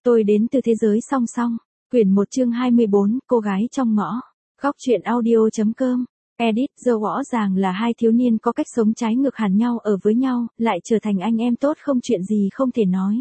Tôi đến từ thế giới song song. Quyển 1 chương 24, cô gái trong ngõ. Góc truyện audio.com. Edit, rõ ràng là hai thiếu niên có cách sống trái ngược hẳn nhau ở với nhau, lại trở thành anh em tốt không chuyện gì không thể nói.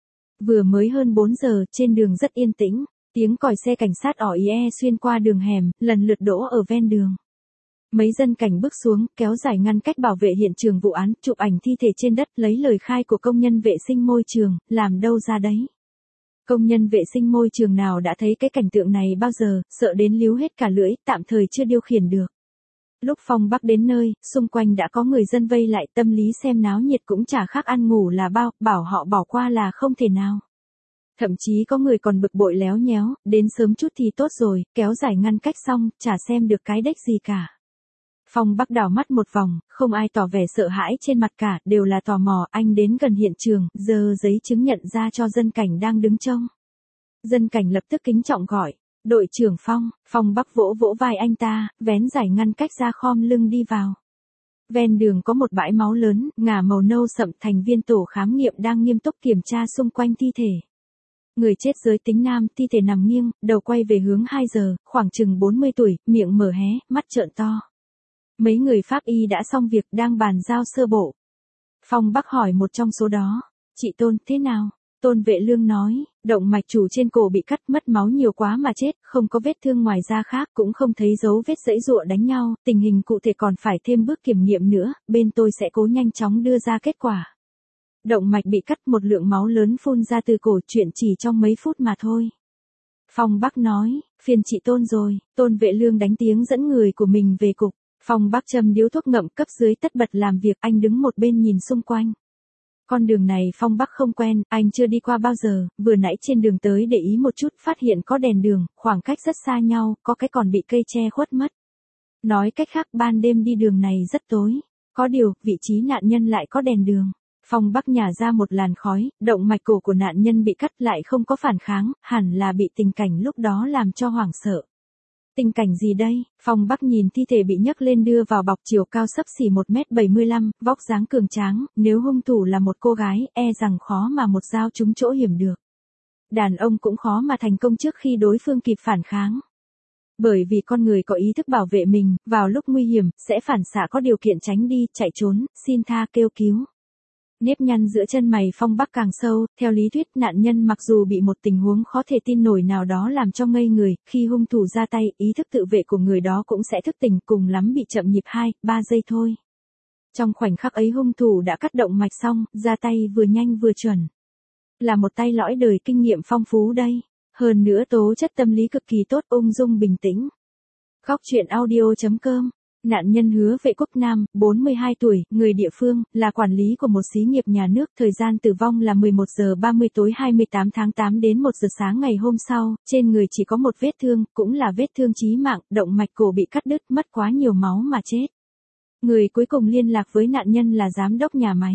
Vừa mới hơn 4 giờ, trên đường rất yên tĩnh, tiếng còi xe cảnh sát ỏ ie xuyên qua đường hẻm, lần lượt đỗ ở ven đường. Mấy dân cảnh bước xuống, kéo dài ngăn cách bảo vệ hiện trường vụ án, chụp ảnh thi thể trên đất, lấy lời khai của công nhân vệ sinh môi trường, làm đâu ra đấy. Công nhân vệ sinh môi trường nào đã thấy cái cảnh tượng này bao giờ, sợ đến líu hết cả lưỡi, tạm thời chưa điều khiển được. Lúc Phong Bắc đến nơi, xung quanh đã có người dân vây lại, tâm lý xem náo nhiệt cũng chả khác ăn ngủ là bao, bảo họ bỏ qua là không thể nào. Thậm chí có người còn bực bội léo nhéo, đến sớm chút thì tốt rồi, kéo dài ngăn cách xong, chả xem được cái đếch gì cả. Phong Bắc đảo mắt một vòng, không ai tỏ vẻ sợ hãi trên mặt cả, đều là tò mò. Anh đến gần hiện trường, giơ giấy chứng nhận ra cho dân cảnh đang đứng trông. Dân cảnh lập tức kính trọng gọi, đội trưởng Phong. Phong Bắc vỗ vỗ vai anh ta, vén giải ngăn cách ra khom lưng đi vào. Ven đường có một bãi máu lớn, ngả màu nâu sậm, thành viên tổ khám nghiệm đang nghiêm túc kiểm tra xung quanh thi thể. Người chết giới tính nam, thi thể nằm nghiêng, đầu quay về hướng 2 giờ, khoảng chừng 40 tuổi, miệng mở hé, mắt trợn to. Mấy người pháp y đã xong việc, đang bàn giao sơ bộ. Phong Bắc hỏi một trong số đó, chị Tôn, thế nào? Tôn Vệ Lương nói, động mạch chủ trên cổ bị cắt, mất máu nhiều quá mà chết, không có vết thương ngoài da khác, cũng không thấy dấu vết giãy giụa đánh nhau, tình hình cụ thể còn phải thêm bước kiểm nghiệm nữa, bên tôi sẽ cố nhanh chóng đưa ra kết quả. Động mạch bị cắt, một lượng máu lớn phun ra từ cổ, chuyện chỉ trong mấy phút mà thôi. Phong Bắc nói, phiền chị Tôn rồi. Tôn Vệ Lương đánh tiếng dẫn người của mình về cục. Phong Bắc châm điếu thuốc ngậm, cấp dưới tất bật làm việc, anh đứng một bên nhìn xung quanh. Con đường này Phong Bắc không quen, anh chưa đi qua bao giờ, vừa nãy trên đường tới để ý một chút, phát hiện có đèn đường, khoảng cách rất xa nhau, có cái còn bị cây che khuất mất. Nói cách khác, ban đêm đi đường này rất tối. Có điều, vị trí nạn nhân lại có đèn đường. Phong Bắc nhả ra một làn khói, động mạch cổ của nạn nhân bị cắt lại không có phản kháng, hẳn là bị tình cảnh lúc đó làm cho hoảng sợ. Tình cảnh gì đây? Phong Bắc nhìn thi thể bị nhấc lên đưa vào bọc, chiều cao xấp xỉ 1m75, vóc dáng cường tráng, nếu hung thủ là một cô gái, e rằng khó mà một dao trúng chỗ hiểm được. Đàn ông cũng khó mà thành công trước khi đối phương kịp phản kháng. Bởi vì con người có ý thức bảo vệ mình, vào lúc nguy hiểm, sẽ phản xạ có điều kiện tránh đi, chạy trốn, xin tha, kêu cứu. Nếp nhăn giữa chân mày Phong Bắc càng sâu, theo lý thuyết nạn nhân mặc dù bị một tình huống khó thể tin nổi nào đó làm cho ngây người, khi hung thủ ra tay, ý thức tự vệ của người đó cũng sẽ thức tỉnh, cùng lắm bị chậm nhịp 2-3 giây thôi. Trong khoảnh khắc ấy hung thủ đã cắt động mạch xong, ra tay vừa nhanh vừa chuẩn. Là một tay lõi đời kinh nghiệm phong phú đây. Hơn nữa tố chất tâm lý cực kỳ tốt, ung dung bình tĩnh. Góc truyện audio.com. Nạn nhân Hứa Vệ Quốc Nam, 42 tuổi, người địa phương, là quản lý của một xí nghiệp nhà nước, thời gian tử vong là 11 giờ 30 tối 28 tháng 8 đến 1 giờ sáng ngày hôm sau, trên người chỉ có một vết thương, cũng là vết thương chí mạng, động mạch cổ bị cắt đứt, mất quá nhiều máu mà chết. Người cuối cùng liên lạc với nạn nhân là giám đốc nhà máy.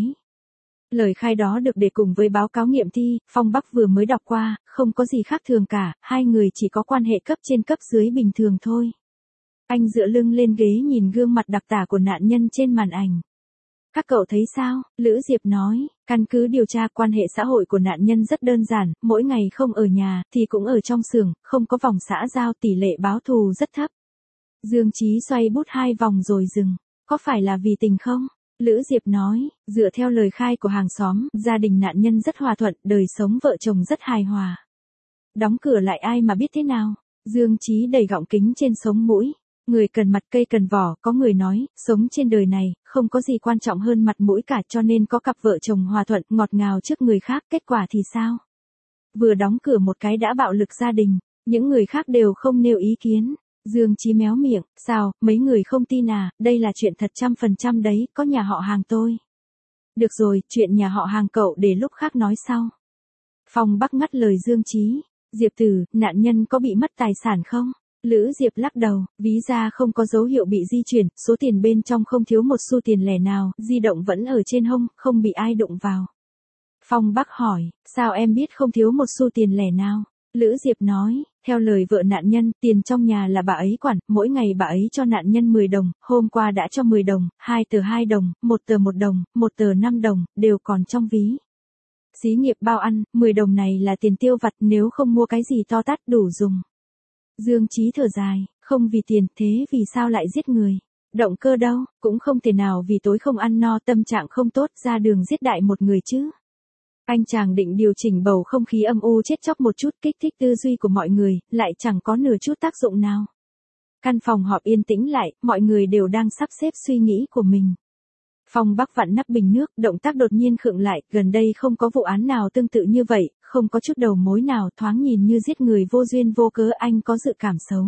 Lời khai đó được để cùng với báo cáo nghiệm thi, Phong Bắc vừa mới đọc qua, không có gì khác thường cả, hai người chỉ có quan hệ cấp trên cấp dưới bình thường thôi. Anh dựa lưng lên ghế nhìn gương mặt đặc tả của nạn nhân trên màn ảnh. Các cậu thấy sao? Lữ Diệp nói, căn cứ điều tra quan hệ xã hội của nạn nhân rất đơn giản, mỗi ngày không ở nhà, thì cũng ở trong xưởng, không có vòng xã giao, tỷ lệ báo thù rất thấp. Dương Chí xoay bút 2 vòng rồi dừng. Có phải là vì tình không? Lữ Diệp nói, dựa theo lời khai của hàng xóm, gia đình nạn nhân rất hòa thuận, đời sống vợ chồng rất hài hòa. Đóng cửa lại ai mà biết thế nào? Dương Chí đầy gọng kính trên sống mũi. Người cần mặt cây cần vỏ, có người nói, sống trên đời này, không có gì quan trọng hơn mặt mũi cả, cho nên có cặp vợ chồng hòa thuận, ngọt ngào trước người khác, kết quả thì sao? Vừa đóng cửa một cái đã bạo lực gia đình, những người khác đều không nêu ý kiến. Dương Chí méo miệng, sao, mấy người không tin à, đây là chuyện thật 100% đấy, có nhà họ hàng tôi. Được rồi, chuyện nhà họ hàng cậu để lúc khác nói sau. Phong Bắc ngắt lời Dương Chí, Diệp Tử, nạn nhân có bị mất tài sản không? Lữ Diệp lắc đầu, ví ra không có dấu hiệu bị di chuyển, số tiền bên trong không thiếu một xu tiền lẻ nào, di động vẫn ở trên hông, không bị ai đụng vào. Phong Bắc hỏi, sao em biết không thiếu một xu tiền lẻ nào? Lữ Diệp nói, theo lời vợ nạn nhân, tiền trong nhà là bà ấy quản, mỗi ngày bà ấy cho nạn nhân 10 đồng, hôm qua đã cho 10 đồng, 2 tờ 2 đồng, 1 tờ 1 đồng, 1 tờ 5 đồng, đều còn trong ví. Xí nghiệp bao ăn, 10 đồng này là tiền tiêu vặt, nếu không mua cái gì to tát đủ dùng. Dương Chí thở dài, không vì tiền, thế vì sao lại giết người? Động cơ đâu, cũng không thể nào vì tối không ăn no tâm trạng không tốt ra đường giết đại một người chứ. Anh chàng định điều chỉnh bầu không khí âm u chết chóc một chút, kích thích tư duy của mọi người, lại chẳng có nửa chút tác dụng nào. Căn phòng họp yên tĩnh lại, mọi người đều đang sắp xếp suy nghĩ của mình. Phong Bắc vặn nắp bình nước, động tác đột nhiên khựng lại, gần đây không có vụ án nào tương tự như vậy, không có chút đầu mối nào, thoáng nhìn như giết người vô duyên vô cớ, anh có dự cảm xấu.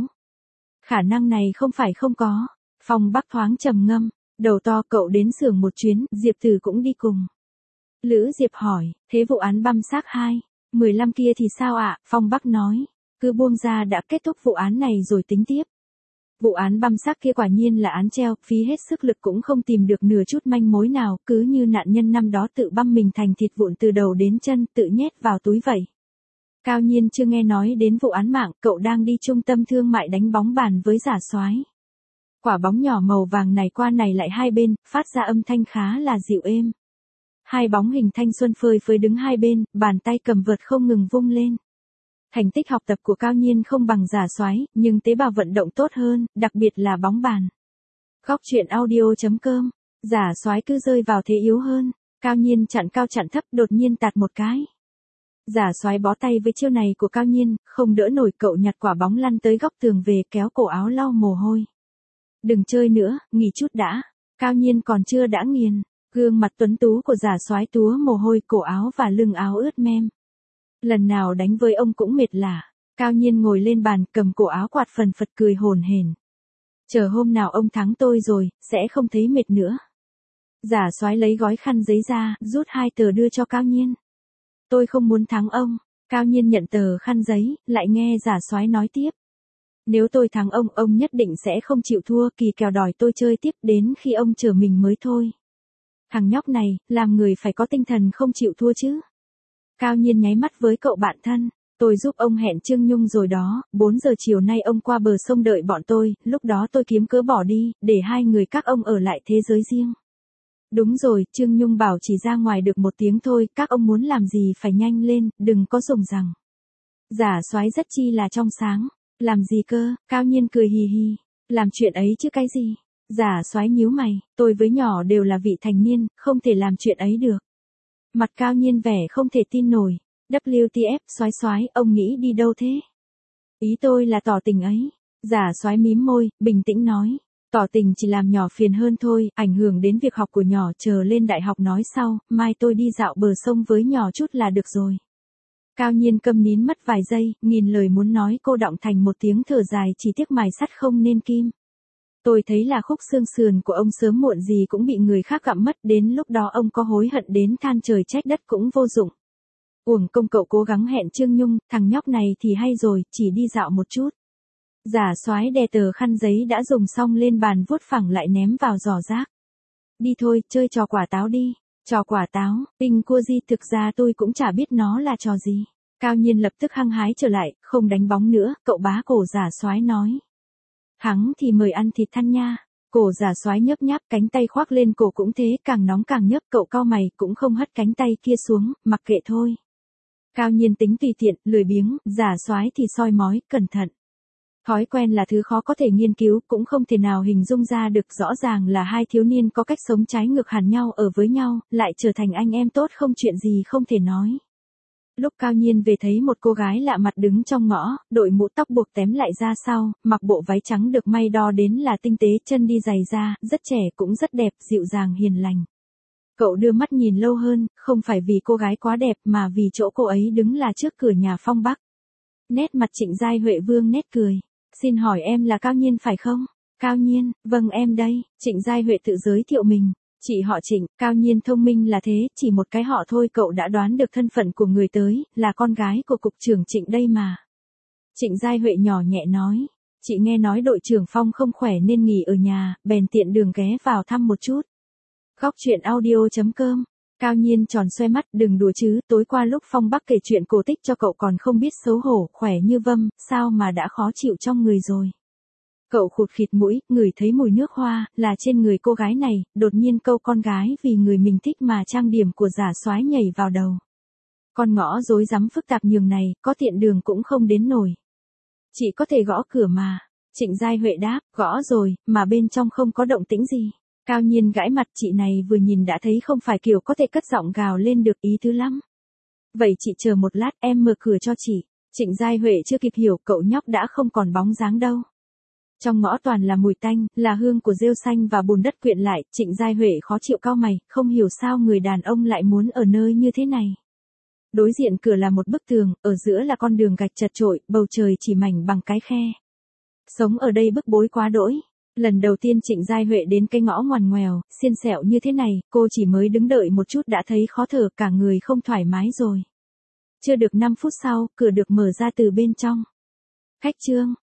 Khả năng này không phải không có. Phong Bắc thoáng trầm ngâm, đầu to, cậu đến xưởng một chuyến, Diệp Từ cũng đi cùng. Lữ Diệp hỏi, thế vụ án băm xác 2/15 kia thì sao ạ? Phong Bắc nói, cứ buông ra đã kết thúc vụ án này rồi tính tiếp. Vụ án băm xác kia quả nhiên là án treo, phí hết sức lực cũng không tìm được nửa chút manh mối nào, cứ như nạn nhân năm đó tự băm mình thành thịt vụn từ đầu đến chân, tự nhét vào túi vậy. Cao Nhiên chưa nghe nói đến vụ án mạng, cậu đang đi trung tâm thương mại đánh bóng bàn với Giả Soái. Quả bóng nhỏ màu vàng này qua này lại hai bên, phát ra âm thanh khá là dịu êm. Hai bóng hình thanh xuân phơi phới đứng hai bên, bàn tay cầm vợt không ngừng vung lên. Thành tích học tập của Cao Nhiên không bằng Giả Soái, nhưng tế bào vận động tốt hơn, đặc biệt là bóng bàn. Góc truyện audio.com, Giả Soái cứ rơi vào thế yếu hơn, Cao Nhiên chặn cao chặn thấp, đột nhiên tạt một cái. Giả Soái bó tay với chiêu này của Cao Nhiên, không đỡ nổi, cậu nhặt quả bóng lăn tới góc tường về, kéo cổ áo lau mồ hôi. Đừng chơi nữa, nghỉ chút đã. Cao Nhiên còn chưa đã nghiền, gương mặt tuấn tú của Giả Soái túa mồ hôi, cổ áo và lưng áo ướt mem. Lần nào đánh với ông cũng mệt lả. Cao Nhiên ngồi lên bàn, cầm cổ áo quạt phần phật cười hổn hển. Chờ hôm nào ông thắng tôi rồi, sẽ không thấy mệt nữa. Giả Soái lấy gói khăn giấy ra, rút 2 tờ đưa cho Cao Nhiên. Tôi không muốn thắng ông. Cao Nhiên nhận tờ khăn giấy, lại nghe Giả Soái nói tiếp. Nếu tôi thắng ông nhất định sẽ không chịu thua, kỳ kèo đòi tôi chơi tiếp đến khi ông chở mình mới thôi. Thằng nhóc này, làm người phải có tinh thần không chịu thua chứ. Cao Nhiên nháy mắt với cậu bạn thân. Tôi giúp ông hẹn Trương Nhung rồi đó, 4 giờ chiều nay ông qua bờ sông đợi bọn tôi, lúc đó tôi kiếm cớ bỏ đi, để hai người các ông ở lại thế giới riêng. Đúng rồi, Trương Nhung bảo chỉ ra ngoài được 1 tiếng thôi, các ông muốn làm gì phải nhanh lên, đừng có dùng rằng. Giả Soái rất chi là trong sáng. Làm gì cơ? Cao Nhiên cười hì hì. Làm chuyện ấy chứ cái gì? Giả Soái nhíu mày, tôi với nhỏ đều là vị thành niên, không thể làm chuyện ấy được. Mặt Cao Nhiên vẻ không thể tin nổi. WTF, Soái, ông nghĩ đi đâu thế? Ý tôi là tỏ tình ấy. Giả Soái mím môi, bình tĩnh nói. Tỏ tình chỉ làm nhỏ phiền hơn thôi, ảnh hưởng đến việc học của nhỏ, chờ lên đại học nói sau, mai tôi đi dạo bờ sông với nhỏ chút là được rồi. Cao Nhiên câm nín mất vài giây, nghìn lời muốn nói cô đọng thành một tiếng thở dài, chỉ tiếc mài sắt không nên kim. Tôi thấy là khúc xương sườn của ông sớm muộn gì cũng bị người khác gặm mất, đến lúc đó ông có hối hận đến than trời trách đất cũng vô dụng. Uổng công cậu cố gắng hẹn Trương Nhung, thằng nhóc này thì hay rồi, chỉ đi dạo một chút. Giả Soái đè tờ khăn giấy đã dùng xong lên bàn vuốt phẳng lại ném vào giỏ rác. Đi thôi, chơi trò quả táo đi. Trò quả táo, Ping cua di, thực ra tôi cũng chả biết nó là trò gì. Cao Nhiên lập tức hăng hái trở lại, không đánh bóng nữa, cậu bá cổ Giả Soái nói. Thắng thì mời ăn thịt than nha. Cổ Giả Soái nhấp nháp, cánh tay khoác lên cổ cũng thế, càng nóng càng nhấp, cậu cau mày cũng không hất cánh tay kia xuống, mặc kệ thôi. Cao Nhiên tính tùy tiện, lười biếng, Giả Soái thì soi mói, cẩn thận. Thói quen là thứ khó có thể nghiên cứu, cũng không thể nào hình dung ra được, rõ ràng là hai thiếu niên có cách sống trái ngược hẳn nhau ở với nhau, lại trở thành anh em tốt không chuyện gì không thể nói. Lúc Cao Nhiên về thấy một cô gái lạ mặt đứng trong ngõ, đội mũ tóc buộc tém lại ra sau, mặc bộ váy trắng được may đo đến là tinh tế, chân đi giày da, rất trẻ cũng rất đẹp, dịu dàng hiền lành. Cậu đưa mắt nhìn lâu hơn, không phải vì cô gái quá đẹp mà vì chỗ cô ấy đứng là trước cửa nhà Phong Bắc. Nét mặt Trịnh Giai Huệ vương nét cười. Xin hỏi em là Cao Nhiên phải không? Cao Nhiên, vâng em đây. Trịnh Giai Huệ tự giới thiệu mình. Chị họ Trịnh, Cao Nhiên thông minh là thế, chỉ một cái họ thôi cậu đã đoán được thân phận của người tới, là con gái của cục trưởng Trịnh đây mà. Trịnh Giai Huệ nhỏ nhẹ nói. Chị nghe nói đội trưởng Phong không khỏe nên nghỉ ở nhà, bèn tiện đường ghé vào thăm một chút. Góc truyện audio.com. Cao Nhiên tròn xoe mắt, đừng đùa chứ, tối qua lúc Phong Bắc kể chuyện cổ tích cho cậu còn không biết xấu hổ, khỏe như vâm, sao mà đã khó chịu trong người rồi. Cậu khụt khịt mũi, ngửi thấy mùi nước hoa, là trên người cô gái này, đột nhiên câu con gái vì người mình thích mà trang điểm của Giả Soái nhảy vào đầu. Con ngõ rối rắm phức tạp nhường này, có tiện đường cũng không đến nổi. Chị có thể gõ cửa mà. Trịnh Giai Huệ đáp, gõ rồi, mà bên trong không có động tĩnh gì. Cao Nhiên gãi mặt, chị này vừa nhìn đã thấy không phải kiểu có thể cất giọng gào lên được, ý tứ lắm. Vậy chị chờ một lát, em mở cửa cho chị. Trịnh Giai Huệ chưa kịp hiểu, cậu nhóc đã không còn bóng dáng đâu. Trong ngõ toàn là mùi tanh, là hương của rêu xanh và bùn đất quyện lại. Trịnh Giai Huệ khó chịu cau mày, không hiểu sao người đàn ông lại muốn ở nơi như thế này. Đối diện cửa là một bức tường, ở giữa là con đường gạch chật chội, bầu trời chỉ mảnh bằng cái khe. Sống ở đây bức bối quá đỗi. Lần đầu tiên Trịnh Giai Huệ đến cái ngõ ngoằn ngoèo, xiên xẹo như thế này, cô chỉ mới đứng đợi một chút đã thấy khó thở, cả người không thoải mái rồi. Chưa được 5 phút sau, cửa được mở ra từ bên trong. Khách Trương,